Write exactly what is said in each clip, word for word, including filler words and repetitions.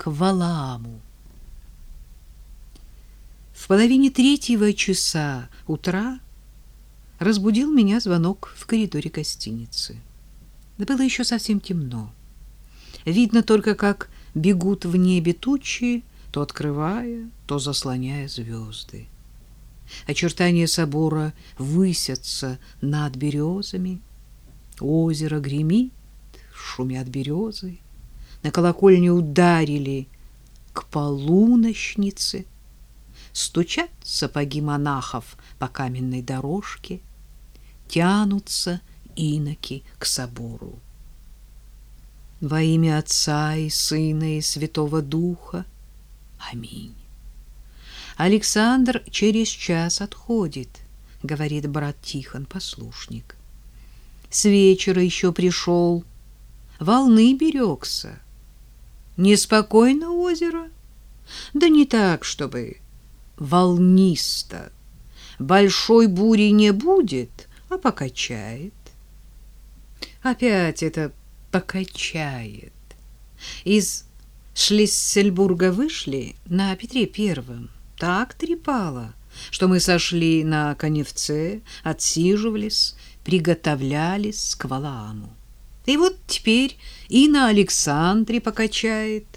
к Валааму. В половине третьего часа утра разбудил меня звонок в коридоре гостиницы. Да было еще совсем темно. Видно только, как бегут в небе тучи, то открывая, то заслоняя звезды. Очертания собора высятся над березами. Озеро гремит, шумят березы. На колокольне ударили к полуночнице. Стучат сапоги монахов по каменной дорожке. Тянутся иноки к собору. Во имя Отца и Сына и Святого Духа. Аминь. Александр через час отходит, говорит брат Тихон, послушник. С вечера еще пришел, волны берегся. Неспокойно озеро? Да не так, чтобы волнисто. Большой бури не будет, а покачает. Опять это покачает. Из Шлиссельбурга вышли на Петре Первом. Так трепало, что мы сошли на Коневце, отсиживались, приготовлялись к Валааму. И вот теперь и на Александре покачает.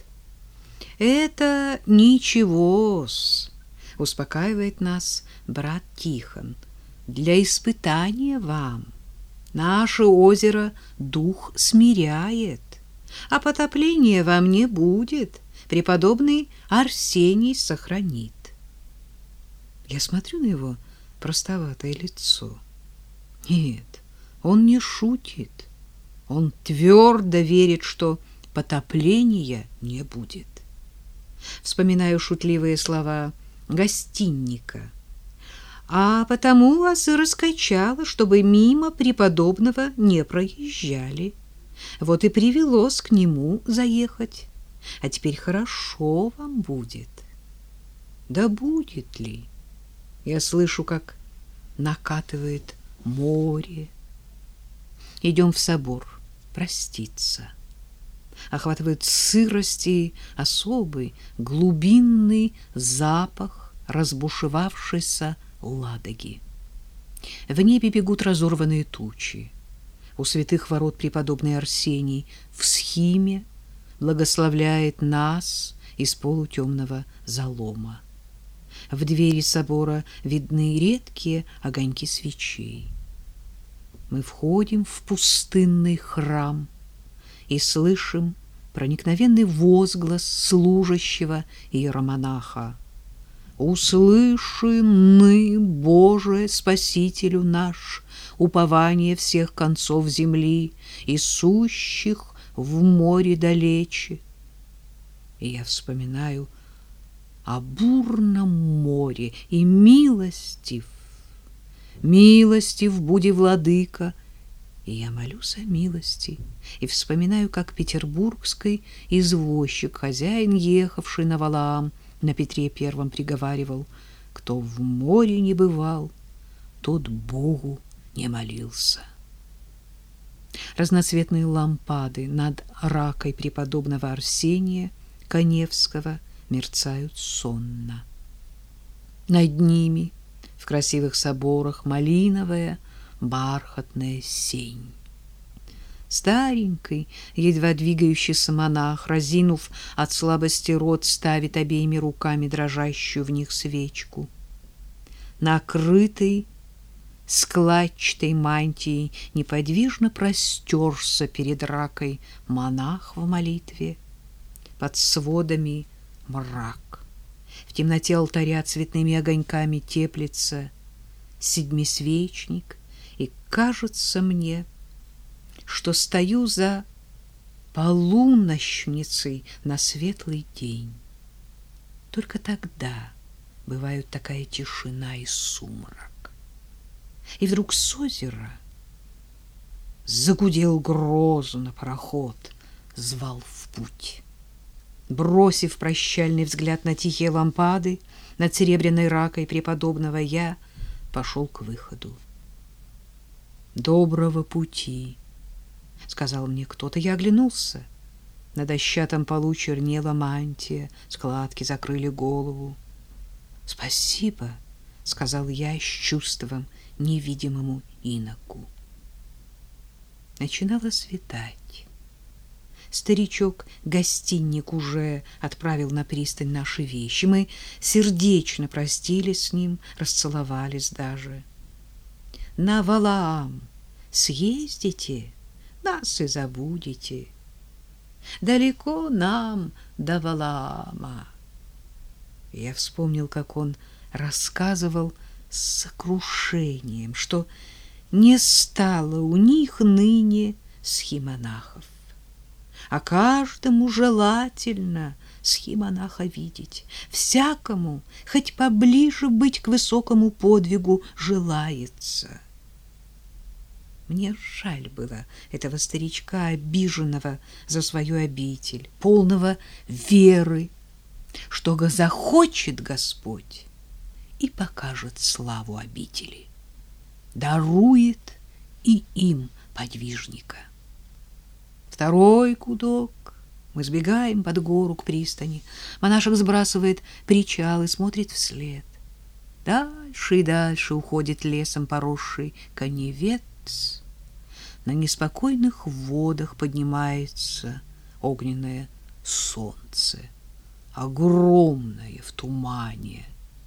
Это ничего-с, успокаивает нас брат Тихон. Для испытания вам. Наше озеро дух смиряет, а потопления вам не будет. Преподобный Арсений сохранит. Я смотрю на его простоватое лицо. Нет, он не шутит. Он твердо верит, что потопления не будет. Вспоминаю шутливые слова гостинника. А потому вас и раскачало, чтобы мимо преподобного не проезжали. Вот и привелось к нему заехать. А теперь хорошо вам будет. Да будет ли? Я слышу, как накатывает море. Идем в собор проститься. Охватывает сырость и особый глубинный запах разбушевавшейся Ладоги. В небе бегут разорванные тучи. У святых ворот преподобный Арсений в схиме благословляет нас из полутемного залома. В двери собора видны редкие огоньки свечей. Мы входим в пустынный храм и слышим проникновенный возглас служащего иеромонаха. «Услыши ны, Боже, Спасителю наш, упование всех концов земли и сущих в море далече». И я вспоминаю о бурном море и милостив, милостив буди, владыка, и я молюсь о милости и вспоминаю, как петербургский извозчик, хозяин, ехавший на Валаам, на Петре Первом приговаривал: кто в море не бывал, тот Богу не молился. Разноцветные лампады над ракой преподобного Арсения Коневского мерцают сонно. Над ними в красивых соборах малиновая бархатная сень. Старенький, едва двигающийся монах, разинув от слабости рот, ставит обеими руками дрожащую в них свечку. Накрытый складчатой мантией неподвижно простерся перед ракой монах в молитве. Под сводами мрак. В темноте алтаря цветными огоньками теплится седьмисвечник, и кажется мне, что стою за полуночницей на светлый день. Только тогда бывают такая тишина и сумрак. И вдруг с озера загудел грозно пароход, звал в путь. Бросив прощальный взгляд на тихие лампады над серебряной ракой преподобного, я пошел к выходу. «Доброго пути», — сказал мне кто-то. Я оглянулся. На дощатом полу чернела мантия, складки закрыли голову. «Спасибо», — сказал я с чувством невидимому иноку. Начинало светать. Старичок-гостинник уже отправил на пристань наши вещи. Мы сердечно простились с ним, расцеловались даже. На Валаам съездите, нас и забудете. Далеко нам до Валаама. Я вспомнил, как он рассказывал с сокрушением, что не стало у них ныне схимонахов. А каждому желательно схимонаха видеть, всякому хоть поближе быть к высокому подвигу желается. Мне жаль было этого старичка, обиженного за свою обитель, полного веры, что захочет Господь и покажет славу обители, дарует и им подвижника. Второй гудок. Мы сбегаем под гору к пристани. Монашек сбрасывает причал и смотрит вслед. Дальше и дальше уходит лесом поросший коневец. На неспокойных водах поднимается огненное солнце, огромное в тумане.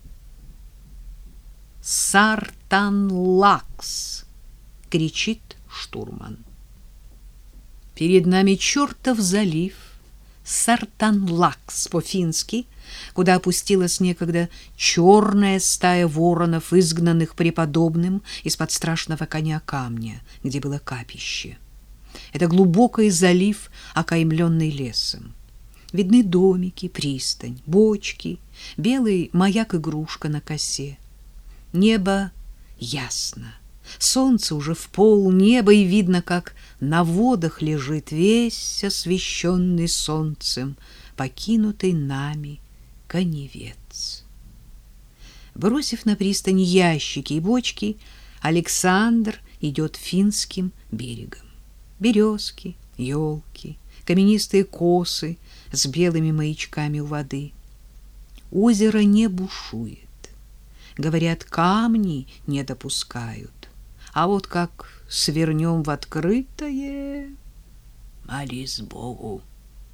«Сартанлакс!» — кричит штурман. Перед нами чертов залив, Сартанлакс по-фински, куда опустилась некогда черная стая воронов, изгнанных преподобным из-под страшного коня камня, где было капище. Это глубокий залив, окаймленный лесом. Видны домики, пристань, бочки, белый маяк-игрушка на косе. Небо ясно. Солнце уже в полнеба, и видно, как на водах лежит весь освещенный солнцем, покинутый нами коневец. Бросив на пристань ящики и бочки, Александр идет финским берегом. Березки, елки, каменистые косы с белыми маячками у воды. Озеро не бушует. Говорят, камни не допускают. А вот как свернем в открытое, молись Богу.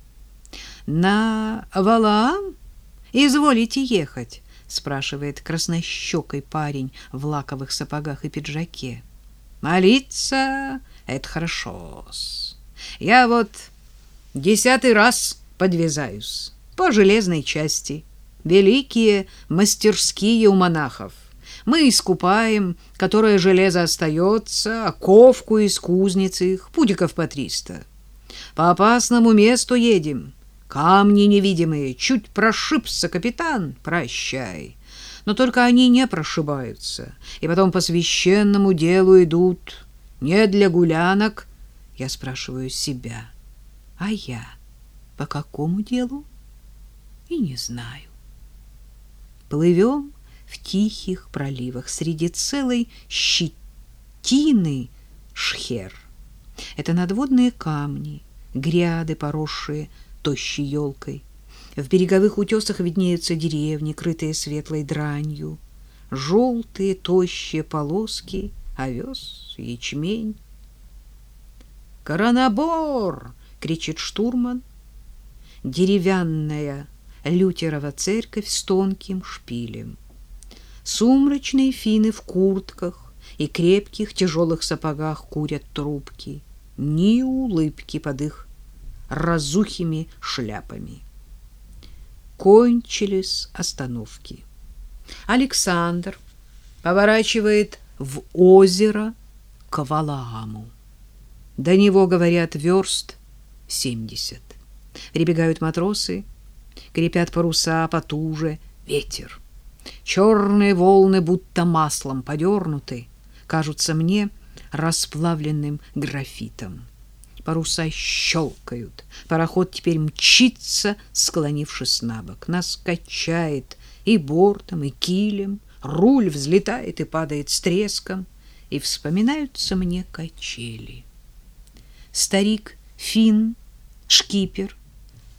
На Валаам изволите ехать? Спрашивает краснощекой парень в лаковых сапогах и пиджаке. Молиться — это хорошо-с. Я вот десятый раз подвязаюсь по железной части. Великие мастерские у монахов. Мы искупаем, которое железо остается, а ковку из кузницы их, пудиков по триста. По опасному месту едем. Камни невидимые, чуть прошибся капитан, прощай. Но только они не прошибаются, и потом по священному делу идут не для гулянок. Я спрашиваю себя, а я по какому делу? И не знаю. Плывем в тихих проливах среди целой щетины шхер. Это надводные камни, гряды, поросшие тощей елкой. В береговых утесах виднеются деревни, крытые светлой дранью, желтые тощие полоски, овес, ячмень. «Коронабор!» — кричит штурман. Деревянная лютерова церковь с тонким шпилем. Сумрачные финны в куртках и крепких тяжелых сапогах курят трубки. Ни улыбки под их разухими шляпами. Кончились остановки. Александр поворачивает в озеро к Валааму. До него, говорят, верст семьдесят. Прибегают матросы, крепят паруса потуже, ветер. Черные волны, будто маслом подернуты, кажутся мне расплавленным графитом. Паруса щелкают, пароход теперь мчится, склонившись на бок. Нас качает и бортом, и килем, руль взлетает и падает с треском, и вспоминаются мне качели. Старик Финн, шкипер,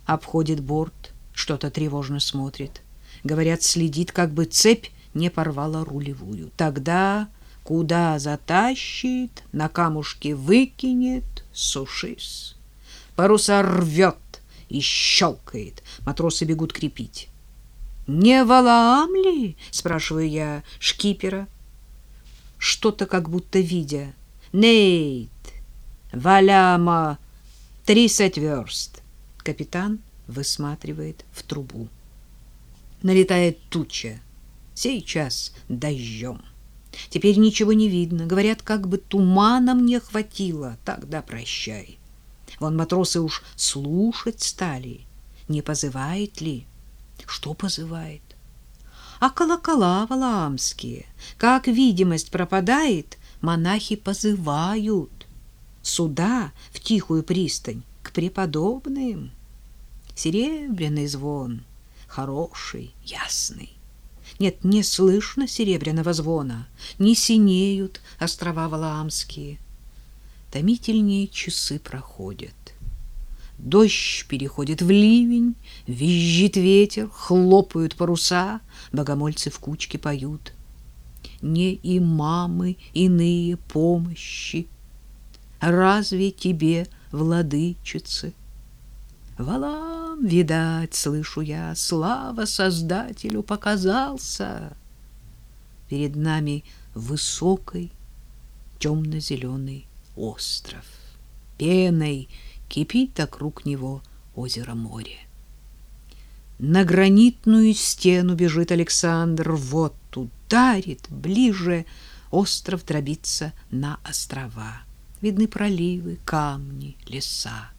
Обходит борт, что-то тревожно смотрит. Говорят, следит, как бы цепь не порвала рулевую. Тогда куда затащит, на камушки выкинет, сушись. Паруса рвет и щелкает. Матросы бегут крепить. «Не Валаам ли?» — спрашиваю я шкипера, что-то как будто видя. «Нейт, Валяма, тридцать верст». Капитан высматривает в трубу. Налетает туча. Сейчас дождем. Теперь ничего не видно. Говорят, как бы туманом не хватило. Тогда прощай. Вон матросы уж слушать стали. Не позывает ли? Что позывает? А колокола валаамские. Как видимость пропадает, монахи позывают. Сюда, в тихую пристань, к преподобным. Серебряный звон, хороший, ясный. Нет, не слышно серебряного звона, не синеют острова валаамские. Томительнее часы проходят. Дождь переходит в ливень, визжит ветер, хлопают паруса, богомольцы в кучке поют. Не имамы иные помощи, разве тебе, владычице? Валаам, видать, слышу я, слава Создателю показался. Перед нами высокий темно-зеленый остров. Пеной кипит округ него озеро-море. На гранитную стену бежит Александр, вот ударит, ближе остров дробится на острова. Видны проливы, камни, леса.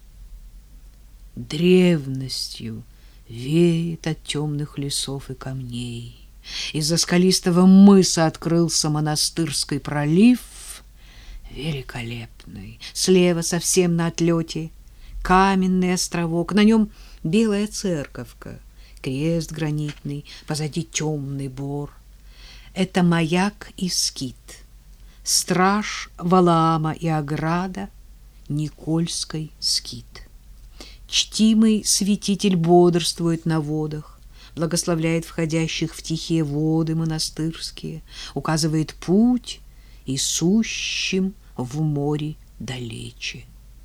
Древностью веет от темных лесов и камней. Из-за скалистого мыса открылся монастырский пролив, великолепный. Слева совсем на отлете каменный островок, на нем белая церковка, крест гранитный, позади темный бор. Это маяк и скит, страж Валаама и ограда Никольской скит. Чтимый святитель бодрствует на водах, благословляет входящих в тихие воды монастырские, указывает путь и сущим в море далече.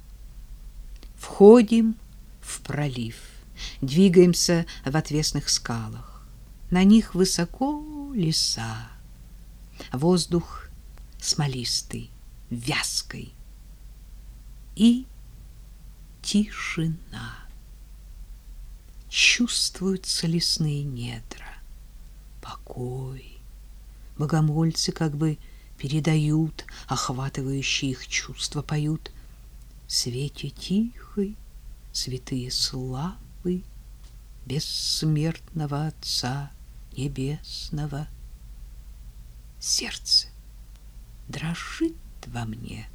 Входим в пролив, двигаемся в отвесных скалах. На них высоко леса, воздух смолистый, вязкий и тишина. Чувствуются лесные недра, покой. Богомольцы как бы передают охватывающие их чувства, поют: свете тихой, святые славы бессмертного Отца Небесного. Сердце дрожит во мне.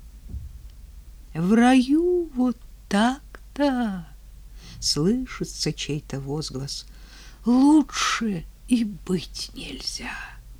В раю вот так-то слышится чей-то возглас. Лучше и быть нельзя.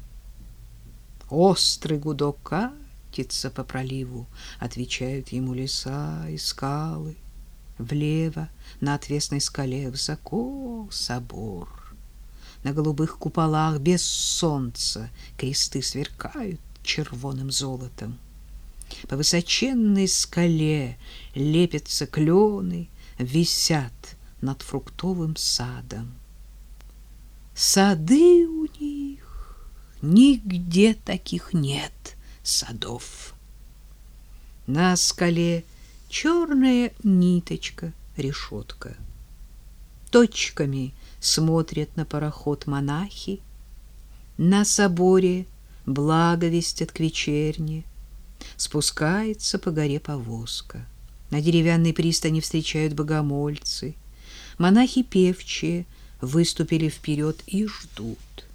Острый гудок катится по проливу, отвечают ему леса и скалы. Влево на отвесной скале высоко собор. На голубых куполах без солнца кресты сверкают червоным золотом. По высоченной скале лепятся клены, висят над фруктовым садом. Сады у них, нигде таких нет садов. На скале черная ниточка, решетка. Точками смотрят на пароход монахи. На соборе благовестят к вечерне. Спускается по горе повозка. На деревянной пристани встречают богомольцы. Монахи певчие выступили вперед и ждут.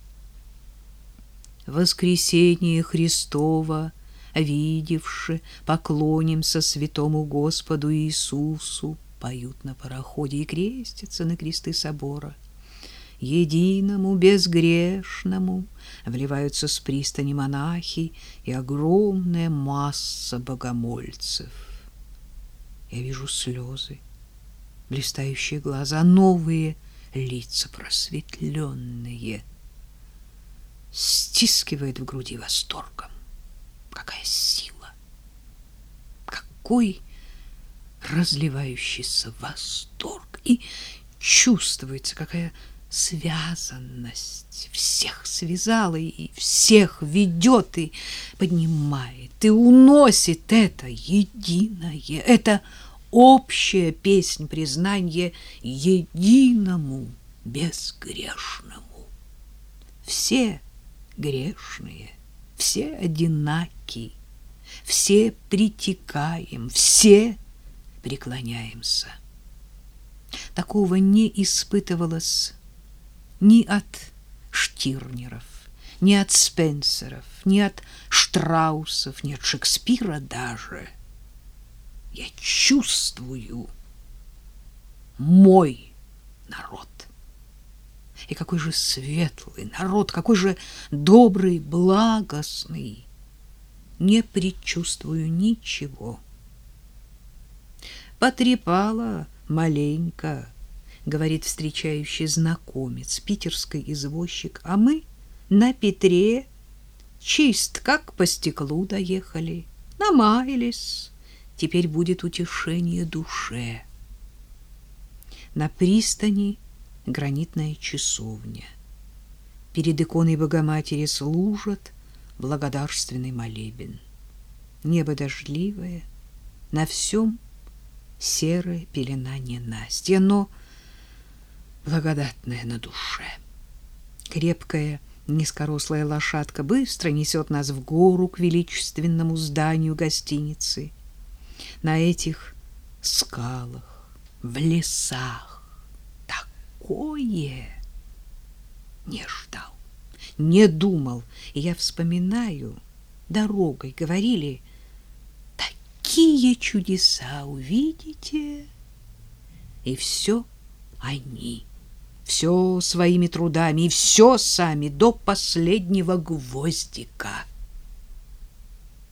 Воскресение Христово видевши, поклонимся святому Господу Иисусу, поют на пароходе и крестятся на кресты собора. Единому безгрешному вливаются с пристани монахи и огромная масса богомольцев. Я вижу слезы, блистающие глаза, новые лица просветленные. Стискивает в груди восторгом. Какая сила! Какой разливающийся восторг! И чувствуется, какая связанность. Всех связала и всех ведет, и поднимает, и уносит это единое, это общая песнь признания единому безгрешному. Все грешные, все одинаки, все притекаем, все преклоняемся. Такого не испытывалось ни от Штирнеров, ни от Спенсеров, ни от Штраусов, ни от Шекспира даже. Я чувствую мой народ. И какой же светлый народ, какой же добрый, благостный. Не предчувствую ничего. Потрепала маленько, говорит встречающий знакомец, питерский извозчик, а мы на Петре чист, как по стеклу доехали, намаялись. Теперь будет утешение душе. На пристани гранитная часовня. Перед иконой Богоматери служат благодарственный молебен. Небо дождливое, на всем серая пелена ненастья, но благодатная на душе. Крепкая низкорослая лошадка быстро несет нас в гору к величественному зданию гостиницы. На этих скалах, в лесах такое не ждал, не думал. И я вспоминаю, дорогой говорили: такие чудеса увидите. И все они, все своими трудами, и все сами до последнего гвоздика.